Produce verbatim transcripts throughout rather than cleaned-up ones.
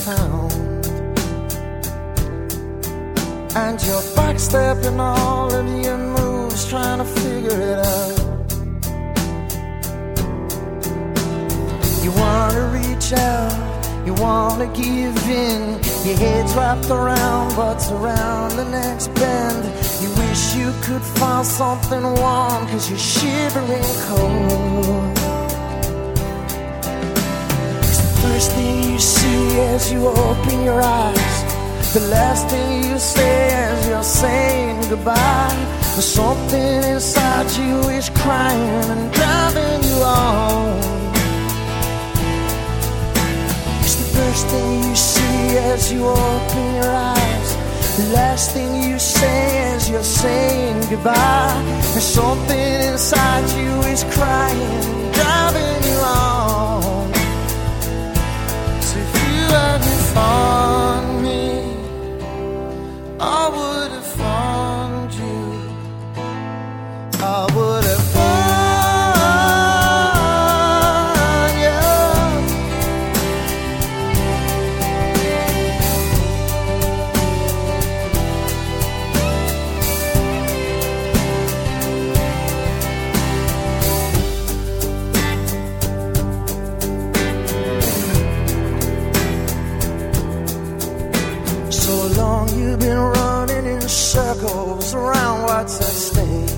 town, and you're backstepping all of your moves, trying to figure it out. You wanna reach out, you wanna give in, your head's wrapped around what's around the next bend. You wish you could find something warm, cause you're shivering cold. It's the first thing you see as you open your eyes, the last thing you say as you're saying goodbye. But something inside you is crying and driving you on. First thing you see as you open your eyes, the last thing you say as you're saying goodbye. And something inside you is crying, driving you on. So if you hadn't found me, I would have found you. I would have found circles around what's at stake.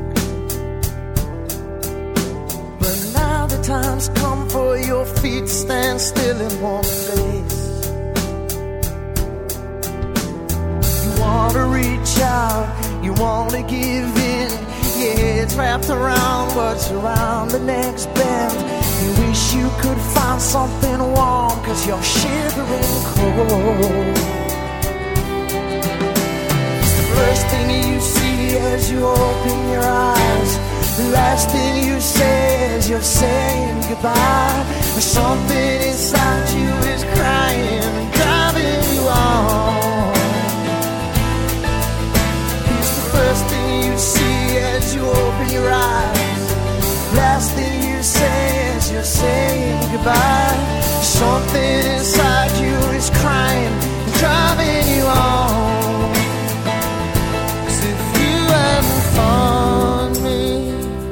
But now the time's come for your feet to stand still in one place. You wanna reach out, you wanna give in, your head's wrapped around what's around the next bend. You wish you could find something warm, cause you're shivering cold. First thing you see as you open your eyes, the last thing you say as you're saying goodbye. But something inside you is crying and driving you on. It's the first thing you see as you open your eyes, last thing you say as you're saying goodbye. Something inside you is crying and driving you on. Found me,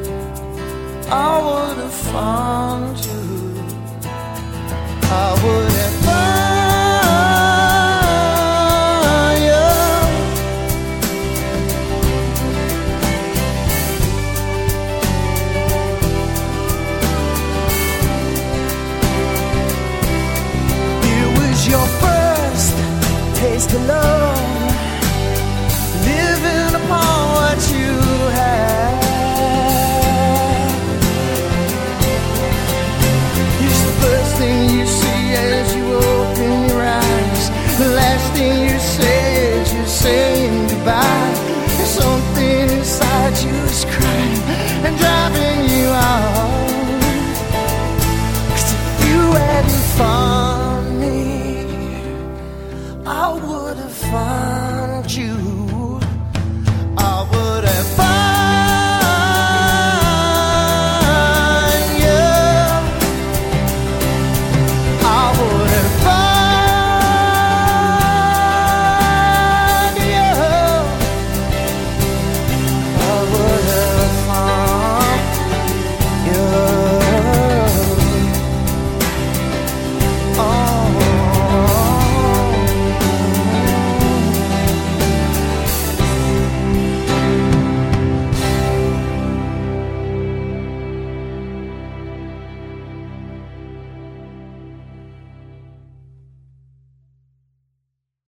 I would have found you. I would